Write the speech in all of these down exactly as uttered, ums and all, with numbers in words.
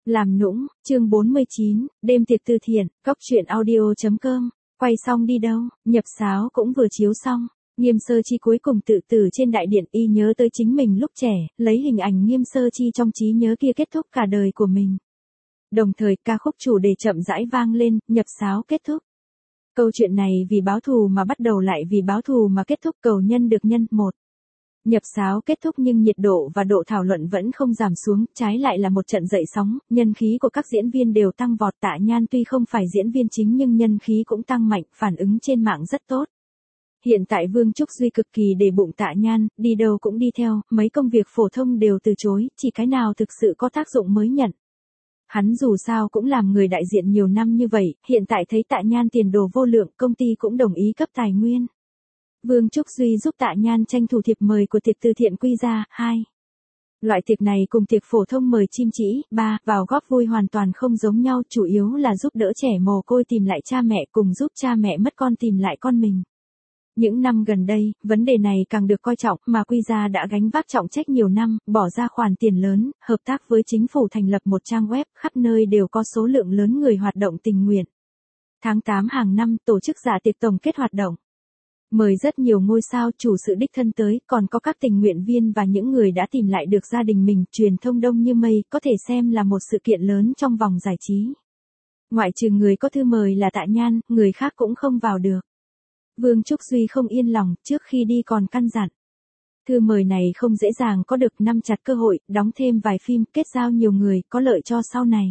Làm nũng, chương bốn mươi chín, đêm tiệc từ thiện, cốc truyện audio.com, quay xong đi đâu, nhập sáo cũng vừa chiếu xong. Nghiêm Sơ Chi cuối cùng tự tử trên đại điện, y nhớ tới chính mình lúc trẻ, lấy hình ảnh Nghiêm Sơ Chi trong trí nhớ kia kết thúc cả đời của mình. Đồng thời ca khúc chủ đề chậm rãi vang lên, nhập sáo kết thúc. Câu chuyện này vì báo thù mà bắt đầu lại vì báo thù mà kết thúc, cầu nhân được nhân, một. Nhập sáo kết thúc nhưng nhiệt độ và độ thảo luận vẫn không giảm xuống, trái lại là một trận dậy sóng, nhân khí của các diễn viên đều tăng vọt. Tạ Nhan tuy không phải diễn viên chính nhưng nhân khí cũng tăng mạnh, phản ứng trên mạng rất tốt. Hiện tại Vương Trúc Duy cực kỳ để bụng Tạ Nhan, đi đâu cũng đi theo, mấy công việc phổ thông đều từ chối, chỉ cái nào thực sự có tác dụng mới nhận. Hắn dù sao cũng làm người đại diện nhiều năm như vậy, hiện tại thấy Tạ Nhan tiền đồ vô lượng, công ty cũng đồng ý cấp tài nguyên. Vương Trúc Duy giúp Tạ Nhan tranh thủ thiệp mời của tiệc từ thiện quy ra, hai. Loại tiệc này cùng tiệc phổ thông mời chim chỉ, ba, vào góp vui hoàn toàn không giống nhau, chủ yếu là giúp đỡ trẻ mồ côi tìm lại cha mẹ cùng giúp cha mẹ mất con tìm lại con mình. Những năm gần đây, vấn đề này càng được coi trọng, mà Quy Gia đã gánh vác trọng trách nhiều năm, bỏ ra khoản tiền lớn, hợp tác với chính phủ thành lập một trang web, khắp nơi đều có số lượng lớn người hoạt động tình nguyện. Tháng tám hàng năm, tổ chức dạ tiệc tổng kết hoạt động. Mời rất nhiều ngôi sao chủ sự đích thân tới, còn có các tình nguyện viên và những người đã tìm lại được gia đình mình, truyền thông đông như mây, có thể xem là một sự kiện lớn trong vòng giải trí. Ngoại trừ người có thư mời là Tạ Nhan, người khác cũng không vào được. Vương Trúc Duy không yên lòng, trước khi đi còn căn dặn. Thư mời này không dễ dàng có được, nắm chặt cơ hội, đóng thêm vài phim, kết giao nhiều người, có lợi cho sau này.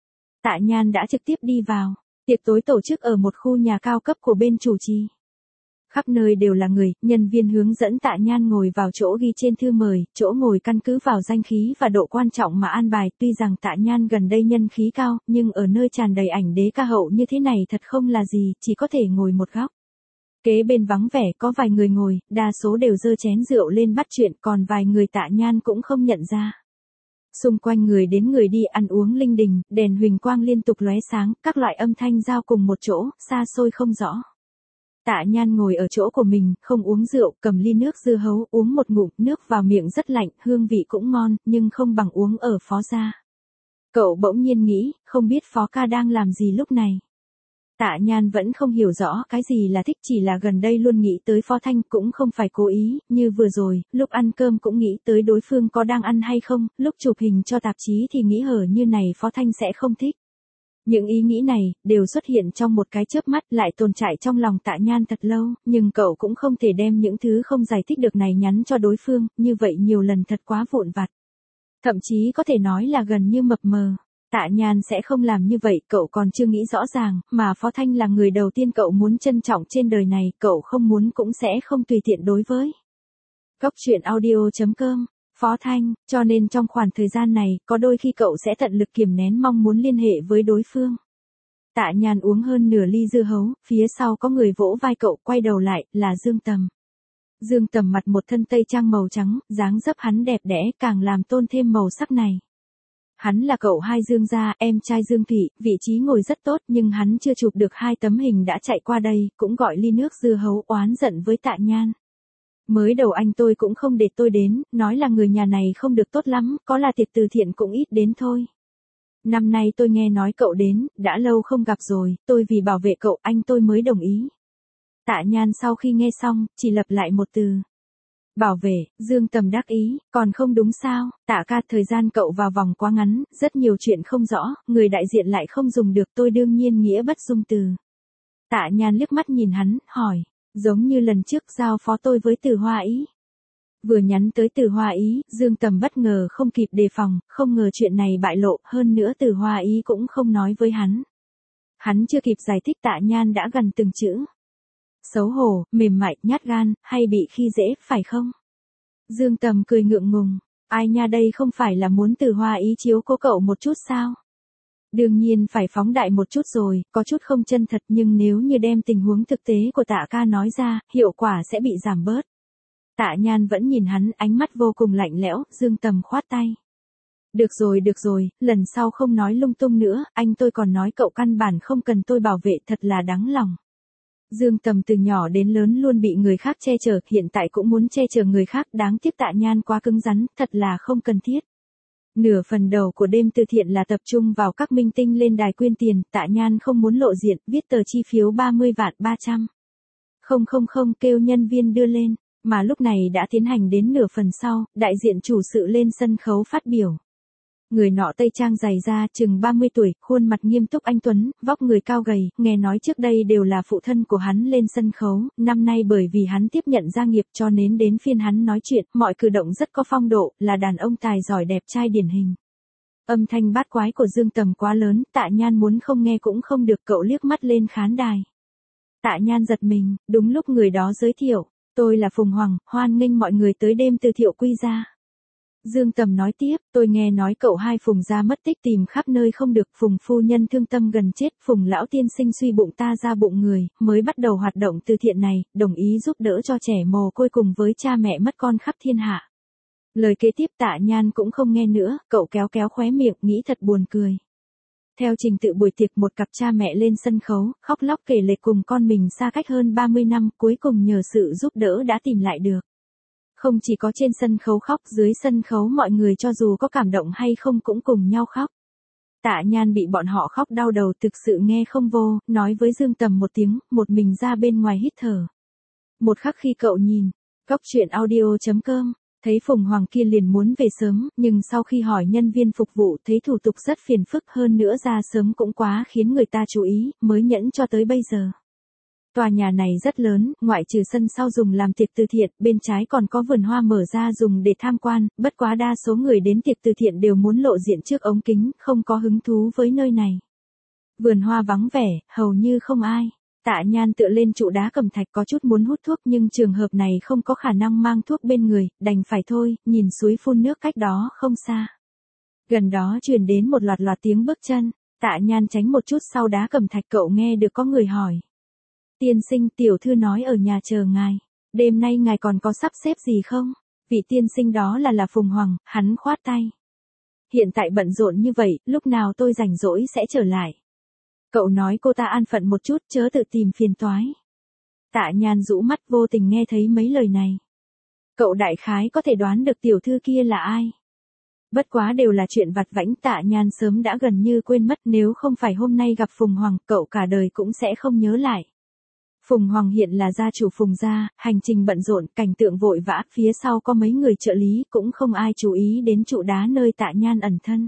Tạ Nhan đã trực tiếp đi vào. Tiệc tối tổ chức ở một khu nhà cao cấp của bên chủ trì. Khắp nơi đều là người, nhân viên hướng dẫn Tạ Nhan ngồi vào chỗ ghi trên thư mời, chỗ ngồi căn cứ vào danh khí và độ quan trọng mà an bài. Tuy rằng Tạ Nhan gần đây nhân khí cao, nhưng ở nơi tràn đầy ảnh đế ca hậu như thế này thật không là gì, chỉ có thể ngồi một góc. Kế bên vắng vẻ có vài người ngồi, đa số đều giơ chén rượu lên bắt chuyện, còn vài người Tạ Nhan cũng không nhận ra. Xung quanh người đến người đi ăn uống linh đình, đèn huỳnh quang liên tục lóe sáng, các loại âm thanh giao cùng một chỗ, xa xôi không rõ. Tạ Nhan ngồi ở chỗ của mình, không uống rượu, cầm ly nước dưa hấu, uống một ngụm, nước vào miệng rất lạnh, hương vị cũng ngon, nhưng không bằng uống ở Phó gia. Cậu bỗng nhiên nghĩ, không biết Phó ca đang làm gì lúc này. Tạ Nhan vẫn không hiểu rõ cái gì là thích, chỉ là gần đây luôn nghĩ tới Phó Thanh, cũng không phải cố ý, như vừa rồi, lúc ăn cơm cũng nghĩ tới đối phương có đang ăn hay không, lúc chụp hình cho tạp chí thì nghĩ hở như này Phó Thanh sẽ không thích. Những ý nghĩ này, đều xuất hiện trong một cái chớp mắt, lại tồn tại trong lòng Tạ Nhan thật lâu, nhưng cậu cũng không thể đem những thứ không giải thích được này nhắn cho đối phương, như vậy nhiều lần thật quá vụn vặt. Thậm chí có thể nói là gần như mập mờ. Tạ Nhan sẽ không làm như vậy, cậu còn chưa nghĩ rõ ràng, mà Phó Thanh là người đầu tiên cậu muốn trân trọng trên đời này, cậu không muốn cũng sẽ không tùy tiện đối với. Cốc truyện audio.com, Phó Thanh, cho nên trong khoảng thời gian này, có đôi khi cậu sẽ tận lực kiềm nén mong muốn liên hệ với đối phương. Tạ Nhan uống hơn nửa ly dưa hấu, phía sau có người vỗ vai cậu, quay đầu lại, là Dương Tầm. Dương Tầm mặc một thân tây trang màu trắng, dáng dấp hắn đẹp đẽ, càng làm tôn thêm màu sắc này. Hắn là cậu hai Dương gia, em trai Dương Thụy, vị trí ngồi rất tốt nhưng hắn chưa chụp được hai tấm hình đã chạy qua đây, cũng gọi ly nước dưa hấu, oán giận với Tạ Nhan. Mới đầu anh tôi cũng không để tôi đến, nói là người nhà này không được tốt lắm, có là tiệc từ thiện cũng ít đến thôi. Năm nay tôi nghe nói cậu đến, đã lâu không gặp rồi, tôi vì bảo vệ cậu anh tôi mới đồng ý. Tạ Nhan sau khi nghe xong, chỉ lặp lại một từ. Bảo vệ, Dương Tầm đắc ý, còn không đúng sao, Tạ ca, thời gian cậu vào vòng quá ngắn, rất nhiều chuyện không rõ, người đại diện lại không dùng được, tôi đương nhiên nghĩa bất dung từ. Tạ Nhan liếc mắt nhìn hắn, hỏi, giống như lần trước giao phó tôi với Từ Hoa Ý. Vừa nhắn tới Từ Hoa Ý, Dương Tầm bất ngờ không kịp đề phòng, không ngờ chuyện này bại lộ, hơn nữa Từ Hoa Ý cũng không nói với hắn. Hắn chưa kịp giải thích Tạ Nhan đã gần từng chữ. Xấu hổ, mềm mại, nhát gan, hay bị khi dễ, phải không? Dương Tầm cười ngượng ngùng, ai nha, đây không phải là muốn Từ Hoa Ý chiếu cố cậu một chút sao? Đương nhiên phải phóng đại một chút rồi, có chút không chân thật, nhưng nếu như đem tình huống thực tế của Tạ ca nói ra, hiệu quả sẽ bị giảm bớt. Tạ Nhan vẫn nhìn hắn, ánh mắt vô cùng lạnh lẽo, Dương Tầm khoát tay. Được rồi được rồi, lần sau không nói lung tung nữa, anh tôi còn nói cậu căn bản không cần tôi bảo vệ, thật là đáng lòng. Dương Tầm từ nhỏ đến lớn luôn bị người khác che chở, hiện tại cũng muốn che chở người khác, đáng tiếc Tạ Nhan quá cứng rắn, thật là không cần thiết. Nửa phần đầu của đêm từ thiện là tập trung vào các minh tinh lên đài quyên tiền, Tạ Nhan không muốn lộ diện, viết tờ chi phiếu ba mươi vạn ba trăm. Không không không kêu nhân viên đưa lên, mà lúc này đã tiến hành đến nửa phần sau, đại diện chủ sự lên sân khấu phát biểu. Người nọ tây trang dày da, chừng ba mươi tuổi, khuôn mặt nghiêm túc anh tuấn, vóc người cao gầy, nghe nói trước đây đều là phụ thân của hắn lên sân khấu, năm nay bởi vì hắn tiếp nhận gia nghiệp cho nên đến phiên hắn nói chuyện, mọi cử động rất có phong độ, là đàn ông tài giỏi đẹp trai điển hình. Âm thanh bát quái của Dương Tầm quá lớn, Tạ Nhan muốn không nghe cũng không được, cậu liếc mắt lên khán đài. Tạ Nhan giật mình, đúng lúc người đó giới thiệu, tôi là Phùng Hoàng, hoan nghênh mọi người tới đêm từ thiệu quy gia. Dương Tầm nói tiếp, tôi nghe nói cậu hai Phùng gia mất tích tìm khắp nơi không được, Phùng phu nhân thương tâm gần chết, Phùng lão tiên sinh suy bụng ta ra bụng người, mới bắt đầu hoạt động từ thiện này, đồng ý giúp đỡ cho trẻ mồ côi cùng với cha mẹ mất con khắp thiên hạ. Lời kế tiếp Tạ Nhan cũng không nghe nữa, cậu kéo kéo khóe miệng, nghĩ thật buồn cười. Theo trình tự buổi tiệc, một cặp cha mẹ lên sân khấu, khóc lóc kể lể cùng con mình xa cách hơn ba mươi năm, cuối cùng nhờ sự giúp đỡ đã tìm lại được. Không chỉ có trên sân khấu khóc, dưới sân khấu mọi người cho dù có cảm động hay không cũng cùng nhau khóc. Tạ Nhan bị bọn họ khóc đau đầu, thực sự nghe không vô, nói với Dương Tầm một tiếng, một mình ra bên ngoài hít thở. Một khắc khi cậu nhìn, góc chuyện audio chấm com, thấy Phùng Hoàng kia liền muốn về sớm, nhưng sau khi hỏi nhân viên phục vụ thấy thủ tục rất phiền phức, hơn nữa ra sớm cũng quá khiến người ta chú ý, mới nhẫn cho tới bây giờ. Tòa nhà này rất lớn, ngoại trừ sân sau dùng làm tiệc từ thiện, bên trái còn có vườn hoa mở ra dùng để tham quan, bất quá đa số người đến tiệc từ thiện đều muốn lộ diện trước ống kính, không có hứng thú với nơi này. Vườn hoa vắng vẻ, hầu như không ai. Tạ Nhan tựa lên trụ đá cẩm thạch có chút muốn hút thuốc nhưng trường hợp này không có khả năng mang thuốc bên người, đành phải thôi, nhìn suối phun nước cách đó không xa. Gần đó truyền đến một loạt loạt tiếng bước chân, Tạ Nhan tránh một chút sau đá cẩm thạch, cậu nghe được có người hỏi. Tiên sinh, tiểu thư nói ở nhà chờ ngài, đêm nay ngài còn có sắp xếp gì không? Vị tiên sinh đó là là Phùng Hoàng, hắn khoát tay. Hiện tại bận rộn như vậy, lúc nào tôi rảnh rỗi sẽ trở lại. Cậu nói cô ta an phận một chút, chớ tự tìm phiền toái. Tạ Nhan rũ mắt vô tình nghe thấy mấy lời này. Cậu đại khái có thể đoán được tiểu thư kia là ai. Bất quá đều là chuyện vặt vãnh, Tạ Nhan sớm đã gần như quên mất, nếu không phải hôm nay gặp Phùng Hoàng, cậu cả đời cũng sẽ không nhớ lại. Phùng Hoàng hiện là gia chủ Phùng gia, hành trình bận rộn, cảnh tượng vội vã, phía sau có mấy người trợ lý, cũng không ai chú ý đến trụ đá nơi Tạ Nhan ẩn thân.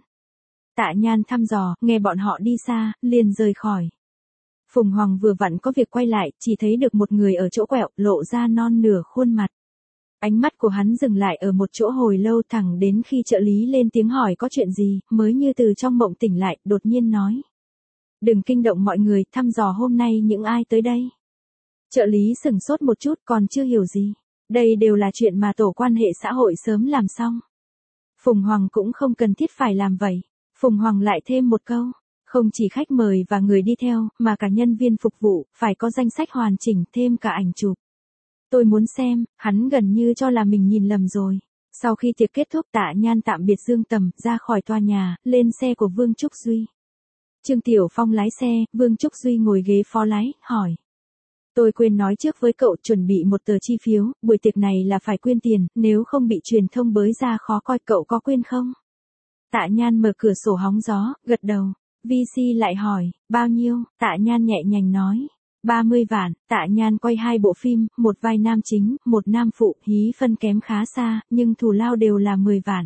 Tạ Nhan thăm dò, nghe bọn họ đi xa, liền rời khỏi. Phùng Hoàng vừa vặn có việc quay lại, chỉ thấy được một người ở chỗ quẹo, lộ ra non nửa khuôn mặt. Ánh mắt của hắn dừng lại ở một chỗ hồi lâu, thẳng đến khi trợ lý lên tiếng hỏi có chuyện gì, mới như từ trong mộng tỉnh lại, đột nhiên nói. Đừng kinh động mọi người, thăm dò hôm nay những ai tới đây. Trợ lý sửng sốt một chút, còn chưa hiểu gì. Đây đều là chuyện mà tổ quan hệ xã hội sớm làm xong. Phùng Hoàng cũng không cần thiết phải làm vậy. Phùng Hoàng lại thêm một câu. Không chỉ khách mời và người đi theo, mà cả nhân viên phục vụ, phải có danh sách hoàn chỉnh, thêm cả ảnh chụp. Tôi muốn xem, hắn gần như cho là mình nhìn lầm rồi. Sau khi tiệc kết thúc, Tạ Nhan tạm biệt Dương Tầm, ra khỏi tòa nhà, lên xe của Vương Trúc Duy. Trương Tiểu Phong lái xe, Vương Trúc Duy ngồi ghế phó lái, hỏi. Tôi quên nói trước với cậu, chuẩn bị một tờ chi phiếu, buổi tiệc này là phải quyên tiền, nếu không bị truyền thông bới ra khó coi, cậu có quyên không? Tạ Nhan mở cửa sổ hóng gió, gật đầu. vê xê lại hỏi, bao nhiêu? Tạ Nhan nhẹ nhàng nói. ba mươi vạn, Tạ Nhan quay hai bộ phim, một vai nam chính, một nam phụ, hí phân kém khá xa, nhưng thù lao đều là mười vạn.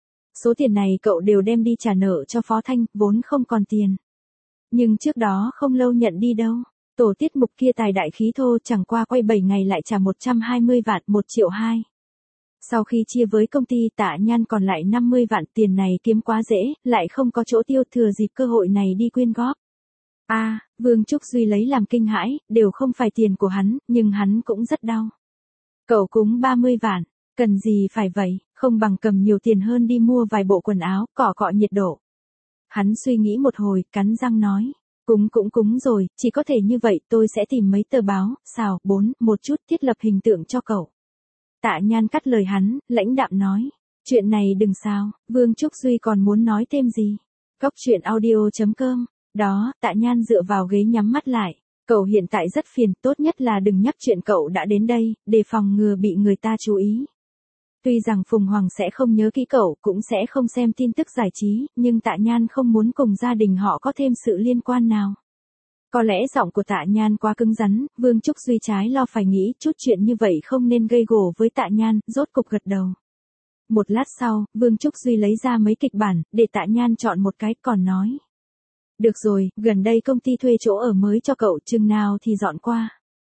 Số tiền này cậu đều đem đi trả nợ cho Phó Thanh, vốn không còn tiền. Nhưng trước đó không lâu nhận đi đâu. Tổ tiết mục kia tài đại khí thô, chẳng qua quay bảy ngày lại trả một trăm hai mươi vạn, một triệu hai. Sau khi chia với công ty, Tạ Nhan còn lại năm mươi vạn, tiền này kiếm quá dễ, lại không có chỗ tiêu, thừa dịp cơ hội này đi quyên góp. A, à, Vương Trúc Duy lấy làm kinh hãi, đều không phải tiền của hắn, nhưng hắn cũng rất đau. Cậu cúng ba mươi vạn, cần gì phải vậy, không bằng cầm nhiều tiền hơn đi mua vài bộ quần áo, cọ cọ nhiệt độ. Hắn suy nghĩ một hồi, cắn răng nói. Cúng cũng cúng rồi, chỉ có thể như vậy, tôi sẽ tìm mấy tờ báo, xào, bốn, một chút thiết lập hình tượng cho cậu. Tạ Nhan cắt lời hắn, lãnh đạm nói. Chuyện này đừng sao, Vương Trúc Duy còn muốn nói thêm gì. Góc chuyện audio chấm com. Đó, Tạ Nhan dựa vào ghế nhắm mắt lại. Cậu hiện tại rất phiền, tốt nhất là đừng nhắc chuyện cậu đã đến đây, để phòng ngừa bị người ta chú ý. Tuy rằng Phùng Hoàng sẽ không nhớ kỹ cậu, cũng sẽ không xem tin tức giải trí, nhưng Tạ Nhan không muốn cùng gia đình họ có thêm sự liên quan nào. Có lẽ giọng của Tạ Nhan quá cứng rắn, Vương Trúc Duy trái lo phải nghĩ chút chuyện như vậy không nên gây gổ với Tạ Nhan, rốt cục gật đầu. Một lát sau, Vương Trúc Duy lấy ra mấy kịch bản, để Tạ Nhan chọn một cái, còn nói. Được rồi, gần đây công ty thuê chỗ ở mới cho cậu, chừng nào thì dọn qua.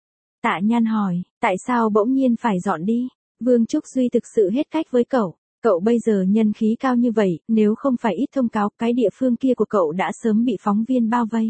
Tạ Nhan hỏi, tại sao bỗng nhiên phải dọn đi? Vương Trúc Duy thực sự hết cách với cậu. Cậu bây giờ nhân khí cao như vậy, nếu không phải ít thông cáo, cái địa phương kia của cậu đã sớm bị phóng viên bao vây.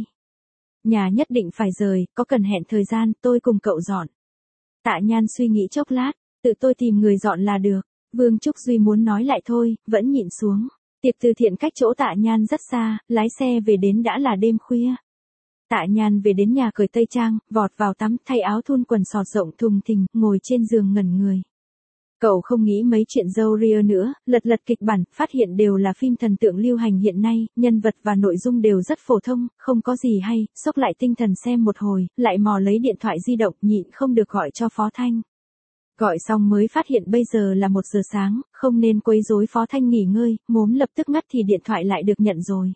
Nhà nhất định phải rời, có cần hẹn thời gian, tôi cùng cậu dọn. Tạ Nhan suy nghĩ chốc lát, tự tôi tìm người dọn là được. Vương Trúc Duy muốn nói lại thôi, vẫn nhịn xuống. Tiệc từ thiện cách chỗ Tạ Nhan rất xa, lái xe về đến đã là đêm khuya. Tạ Nhan về đến nhà cởi tây trang, vọt vào tắm, thay áo thun quần sọt rộng thùng thình, ngồi trên giường ngẩn người. Cậu không nghĩ mấy chuyện dâu ria nữa, lật lật kịch bản, phát hiện đều là phim thần tượng lưu hành hiện nay, nhân vật và nội dung đều rất phổ thông, không có gì hay, xốc lại tinh thần xem một hồi, lại mò lấy điện thoại di động, nhịn không được gọi cho Phó Thanh. Gọi xong mới phát hiện bây giờ là một giờ sáng, không nên quấy rối Phó Thanh nghỉ ngơi, mốm lập tức ngắt thì điện thoại lại được nhận rồi.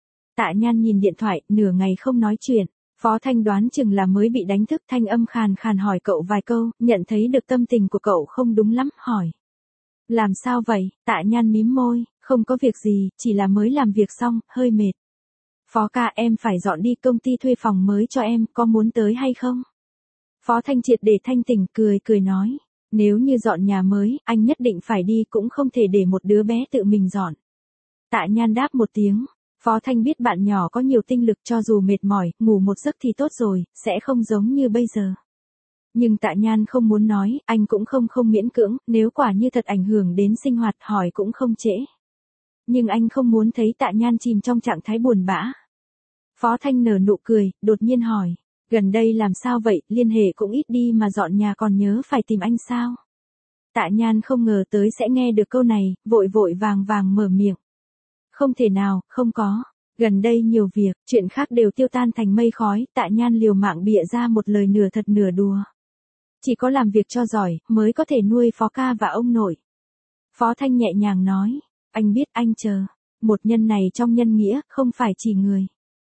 Tạ Nhan nhìn điện thoại, nửa ngày không nói chuyện. Phó Thanh đoán chừng là mới bị đánh thức, thanh âm khàn khàn hỏi cậu vài câu, nhận thấy được tâm tình của cậu không đúng lắm, hỏi. Làm sao vậy? Tạ Nhan mím môi, không có việc gì, chỉ là mới làm việc xong, hơi mệt. Phó ca, em phải dọn đi, công ty thuê phòng mới cho em, có muốn tới hay không? Phó Thanh triệt để thanh tỉnh, cười cười nói. Nếu như dọn nhà mới, anh nhất định phải đi, cũng không thể để một đứa bé tự mình dọn. Tạ Nhan đáp một tiếng. Phó Thanh biết bạn nhỏ có nhiều tinh lực, cho dù mệt mỏi, ngủ một giấc thì tốt rồi, sẽ không giống như bây giờ. Nhưng Tạ Nhan không muốn nói, anh cũng không không miễn cưỡng, nếu quả như thật ảnh hưởng đến sinh hoạt, hỏi cũng không trễ. Nhưng anh không muốn thấy Tạ Nhan chìm trong trạng thái buồn bã. Phó Thanh nở nụ cười, đột nhiên hỏi, gần đây làm sao vậy, liên hệ cũng ít đi mà dọn nhà còn nhớ phải tìm anh sao? Tạ Nhan không ngờ tới sẽ nghe được câu này, vội vội vàng vàng mở miệng. Không thể nào, không có. Gần đây nhiều việc, chuyện khác đều tiêu tan thành mây khói, Tạ Nhan liều mạng bịa ra một lời nửa thật nửa đùa. Chỉ có làm việc cho giỏi, mới có thể nuôi Phó ca và ông nội. Phó Thanh nhẹ nhàng nói, anh biết, anh chờ. Một nhân này trong nhân nghĩa, không phải chỉ người.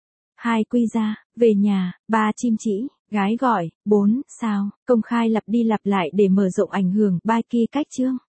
Hai quy ra, về nhà, ba chim chỉ, gái gọi, bốn sao, công khai lặp đi lặp lại để mở rộng ảnh hưởng, ba kỳ cách chương.